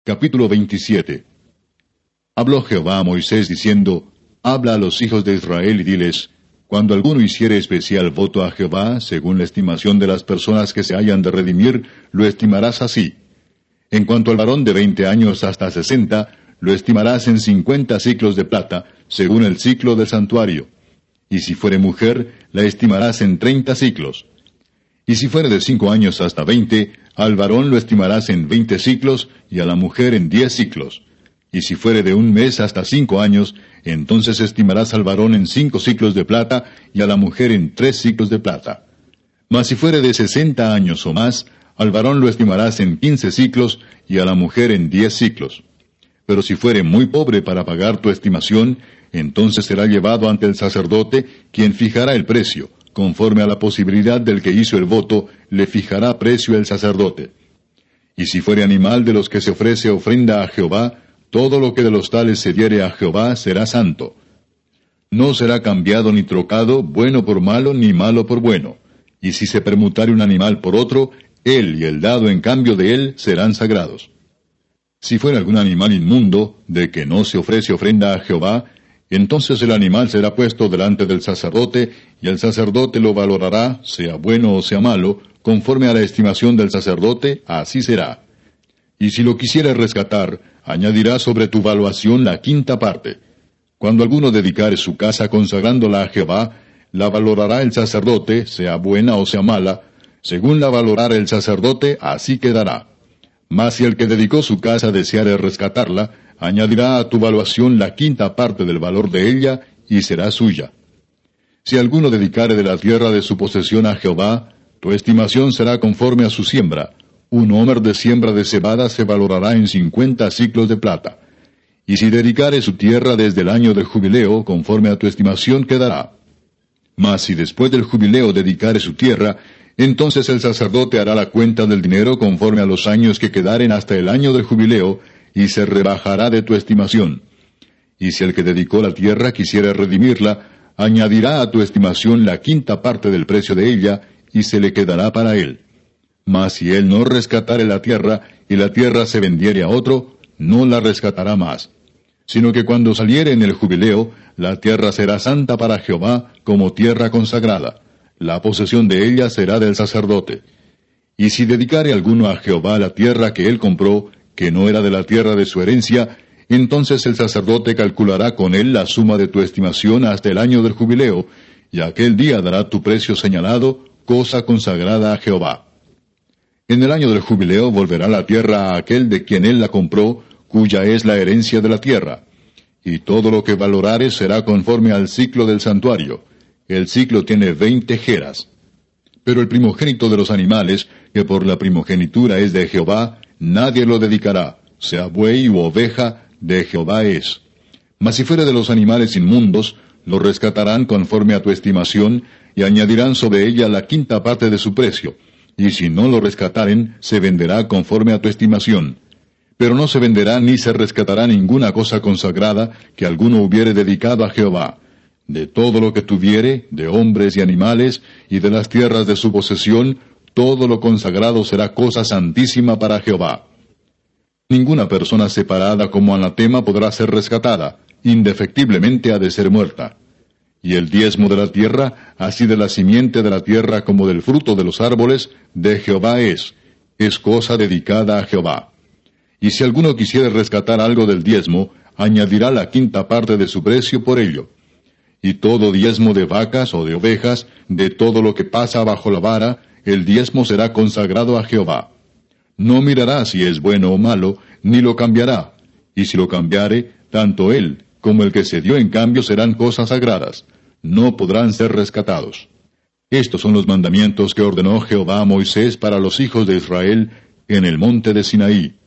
Capítulo 27. Habló Jehová a Moisés diciendo, Habla a los hijos de Israel y diles, Cuando alguno hiciere especial voto a Jehová, según la estimación de las personas que se hayan de redimir, lo estimarás así. En cuanto al varón de 20 años hasta 60, lo estimarás en 50 siclos de plata, según el siclo del santuario. Y si fuere mujer, la estimarás en 30 siclos. Y si fuere de 5 años hasta 20, al varón lo estimarás en 20 siclos, y a la mujer en 10 siclos. Y si fuere de 1 mes hasta 5 años, entonces estimarás al varón en 5 siclos de plata, y a la mujer en 3 siclos de plata. Mas si fuere de 60 años o más, al varón lo estimarás en 15 siclos, y a la mujer en 10 siclos. Pero si fuere muy pobre para pagar tu estimación, entonces será llevado ante el sacerdote, quien fijará el precio. Conforme a la posibilidad del que hizo el voto, le fijará precio el sacerdote. Y si fuere animal de los que se ofrece ofrenda a Jehová, todo lo que de los tales se diere a Jehová será santo. No será cambiado ni trocado, bueno por malo, ni malo por bueno. Y si se permutare un animal por otro, él y el dado en cambio de él serán sagrados. Si fuera algún animal inmundo, de que no se ofrece ofrenda a Jehová, entonces el animal será puesto delante del sacerdote, y el sacerdote lo valorará, sea bueno o sea malo, conforme a la estimación del sacerdote, así será. Y si lo quisiere rescatar, añadirá sobre tu valuación la 5ª parte. Cuando alguno dedicare su casa consagrándola a Jehová, la valorará el sacerdote, sea buena o sea mala, según la valorare el sacerdote, así quedará. Mas si el que dedicó su casa deseare rescatarla, añadirá a tu valuación la 5ª parte del valor de ella, y será suya. Si alguno dedicare de la tierra de su posesión a Jehová, tu estimación será conforme a su siembra. Un homer de siembra de cebada se valorará en 50 siclos de plata. Y si dedicare su tierra desde el año del jubileo, conforme a tu estimación quedará. Mas si después del jubileo dedicare su tierra, entonces el sacerdote hará la cuenta del dinero conforme a los años que quedaren hasta el año del jubileo, y se rebajará de tu estimación. Y si el que dedicó la tierra quisiera redimirla, añadirá a tu estimación la 5ª parte del precio de ella, y se le quedará para él. Mas si él no rescatare la tierra, y la tierra se vendiere a otro, no la rescatará más. Sino que cuando saliere en el jubileo, la tierra será santa para Jehová, como tierra consagrada. La posesión de ella será del sacerdote. Y si dedicare alguno a Jehová la tierra que él compró, que no era de la tierra de su herencia, entonces el sacerdote calculará con él la suma de tu estimación hasta el año del jubileo, y aquel día dará tu precio señalado, cosa consagrada a Jehová. En el año del jubileo volverá la tierra a aquel de quien él la compró, cuya es la herencia de la tierra. Y todo lo que valorare será conforme al ciclo del santuario. El ciclo tiene 20 geras. Pero el primogénito de los animales, que por la primogenitura es de Jehová, nadie lo dedicará, sea buey u oveja, de Jehová es. Mas si fuere de los animales inmundos, lo rescatarán conforme a tu estimación, y añadirán sobre ella la 5ª parte de su precio. Y si no lo rescataren, se venderá conforme a tu estimación. Pero no se venderá ni se rescatará ninguna cosa consagrada que alguno hubiere dedicado a Jehová. De todo lo que tuviere, de hombres y animales, y de las tierras de su posesión, todo lo consagrado será cosa santísima para Jehová. Ninguna persona separada como anatema podrá ser rescatada, indefectiblemente ha de ser muerta. Y el diezmo de la tierra, así de la simiente de la tierra como del fruto de los árboles, de Jehová es cosa dedicada a Jehová. Y si alguno quisiere rescatar algo del diezmo, añadirá la 5ª parte de su precio por ello. Y todo diezmo de vacas o de ovejas, de todo lo que pasa bajo la vara, el diezmo será consagrado a Jehová. No mirará si es bueno o malo, ni lo cambiará. Y si lo cambiare, tanto él como el que se dio en cambio serán cosas sagradas. No podrán ser rescatados. Estos son los mandamientos que ordenó Jehová a Moisés para los hijos de Israel en el monte de Sinaí.